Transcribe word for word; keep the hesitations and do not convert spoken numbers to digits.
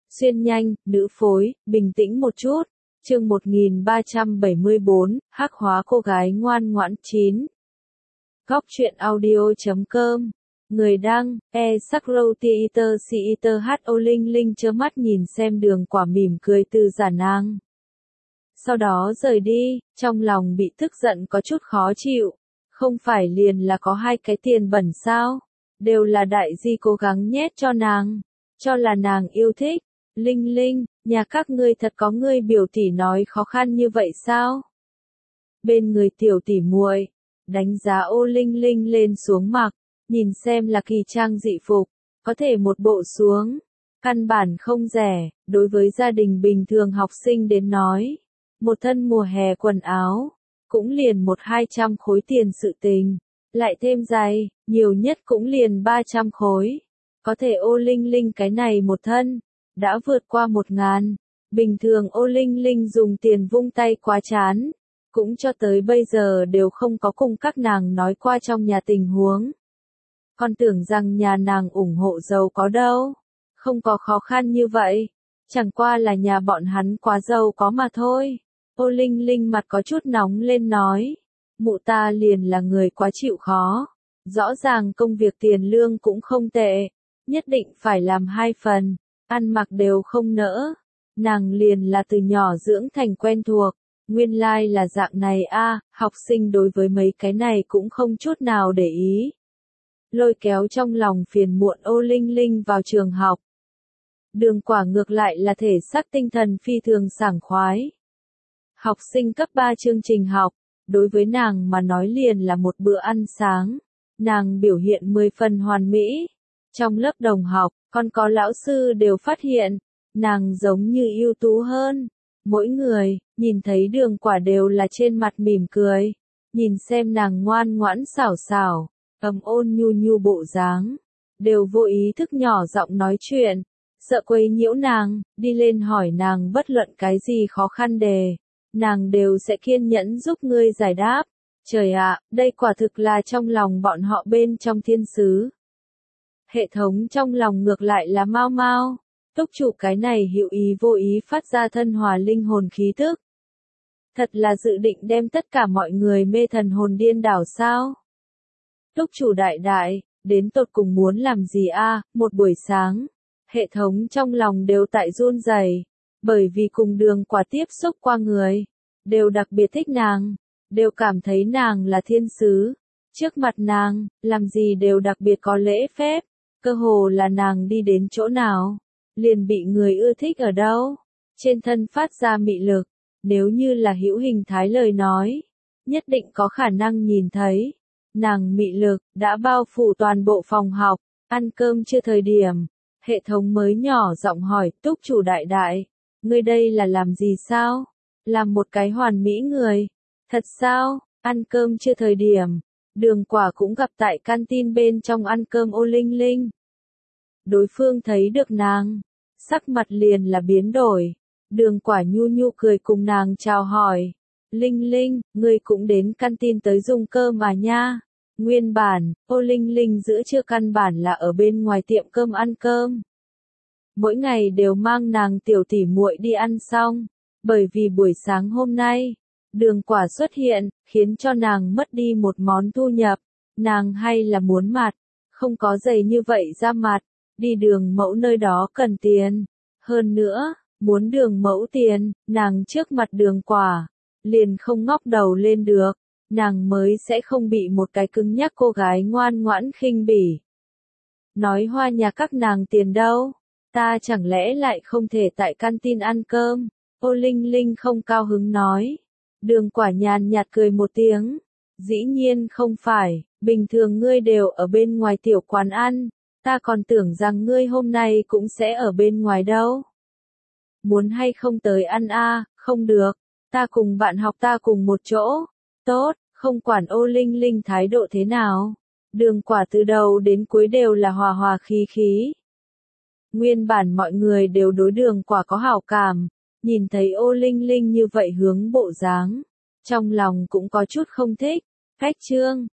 Xuyên nhanh, nữ phối, bình tĩnh một chút. Chương một nghìn ba trăm bảy mươi bốn, hắc hóa cô gái ngoan ngoãn chín. Góc truyện audio chấm com. Người đăng, e Sakrow Theater Theater ho Linh Linh chớ mắt nhìn xem Đường Quả mỉm cười từ giả nàng. Sau đó rời đi, trong lòng bị tức giận có chút khó chịu. Không phải liền là có hai cái tiền bẩn sao? Đều là đại di cố gắng nhét cho nàng. Cho là nàng yêu thích. Linh Linh, nhà các ngươi thật có ngươi biểu tỷ nói khó khăn như vậy sao? Bên người tiểu tỷ muội, đánh giá ô Linh Linh lên xuống mặc, nhìn xem là kỳ trang dị phục, có thể một bộ xuống, căn bản không rẻ, đối với gia đình bình thường học sinh đến nói, một thân mùa hè quần áo, cũng liền một hai trăm khối tiền sự tình, lại thêm giày, nhiều nhất cũng liền ba trăm khối, có thể ô Linh Linh cái này một thân, đã vượt qua một ngàn, bình thường ô Linh Linh dùng tiền vung tay quá chán, cũng cho tới bây giờ đều không có cùng các nàng nói qua trong nhà tình huống. Còn tưởng rằng nhà nàng ủng hộ giàu có đâu, không có khó khăn như vậy, chẳng qua là nhà bọn hắn quá giàu có mà thôi. Ô Linh Linh mặt có chút nóng lên nói, mụ ta liền là người quá chịu khó, rõ ràng công việc tiền lương cũng không tệ, nhất định phải làm hai phần. Ăn mặc đều không nỡ, nàng liền là từ nhỏ dưỡng thành quen thuộc, nguyên lai like là dạng này a, à, học sinh đối với mấy cái này cũng không chút nào để ý. Lôi kéo trong lòng phiền muộn ô Linh Linh vào trường học. Đường Quả ngược lại là thể xác tinh thần phi thường sảng khoái. Học sinh cấp ba chương trình học, đối với nàng mà nói liền là một bữa ăn sáng, nàng biểu hiện mười phần hoàn mỹ. Trong lớp đồng học, còn có lão sư đều phát hiện, nàng giống như ưu tú hơn. Mỗi người, nhìn thấy Đường Quả đều là trên mặt mỉm cười. Nhìn xem nàng ngoan ngoãn xảo xảo, ấm ôn nhu nhu bộ dáng. Đều vô ý thức nhỏ giọng nói chuyện. Sợ quấy nhiễu nàng, đi lên hỏi nàng bất luận cái gì khó khăn đề. Nàng đều sẽ kiên nhẫn giúp ngươi giải đáp. Trời ạ, đây quả thực là trong lòng bọn họ bên trong thiên sứ. Hệ thống trong lòng ngược lại là mau mau, túc chủ cái này hữu ý vô ý phát ra thân hòa linh hồn khí tức. Thật là dự định đem tất cả mọi người mê thần hồn điên đảo sao? Túc chủ đại đại, đến tột cùng muốn làm gì a? À? Một buổi sáng, hệ thống trong lòng đều tại run rẩy, bởi vì cùng Đường Quả tiếp xúc qua người, đều đặc biệt thích nàng, đều cảm thấy nàng là thiên sứ. Trước mặt nàng, làm gì đều đặc biệt có lễ phép. Cơ hồ là nàng đi đến chỗ nào, liền bị người ưa thích ở đâu, trên thân phát ra mị lực, nếu như là hữu hình thái lời nói, nhất định có khả năng nhìn thấy, nàng mị lực, đã bao phủ toàn bộ phòng học, ăn cơm chưa thời điểm, hệ thống mới nhỏ giọng hỏi, túc chủ đại đại, ngươi đây là làm gì sao, làm một cái hoàn mỹ người, thật sao, ăn cơm chưa thời điểm. Đường Quả cũng gặp tại canteen bên trong ăn cơm ô Linh Linh. Đối phương thấy được nàng, sắc mặt liền là biến đổi. Đường Quả nhu nhu cười cùng nàng chào hỏi. Linh Linh, ngươi cũng đến canteen tới dùng cơm mà nha. Nguyên bản, ô Linh Linh giữa trưa căn bản là ở bên ngoài tiệm cơm ăn cơm. Mỗi ngày đều mang nàng tiểu tỷ muội đi ăn xong. Bởi vì buổi sáng hôm nay, Đường Quả xuất hiện, khiến cho nàng mất đi một món thu nhập. Nàng hay là muốn mặt, không có giày như vậy ra mặt, đi đường mẫu nơi đó cần tiền. Hơn nữa, muốn đường mẫu tiền, nàng trước mặt Đường Quả, liền không ngóc đầu lên được, nàng mới sẽ không bị một cái cứng nhắc cô gái ngoan ngoãn khinh bỉ. Nói hoa nhà các nàng tiền đâu, ta chẳng lẽ lại không thể tại canteen ăn cơm, ô Linh Linh không cao hứng nói. Đường Quả nhàn nhạt cười một tiếng, dĩ nhiên không phải, bình thường ngươi đều ở bên ngoài tiểu quán ăn, ta còn tưởng rằng ngươi hôm nay cũng sẽ ở bên ngoài đâu. Muốn hay không tới ăn a? À? Không được, ta cùng bạn học ta cùng một chỗ, tốt, không quản ô Linh Linh thái độ thế nào, Đường Quả từ đầu đến cuối đều là hòa hòa khí khí. Nguyên bản mọi người đều đối Đường Quả có hảo cảm. Nhìn thấy ô Linh Linh như vậy hướng bộ dáng, trong lòng cũng có chút không thích. Cách chương,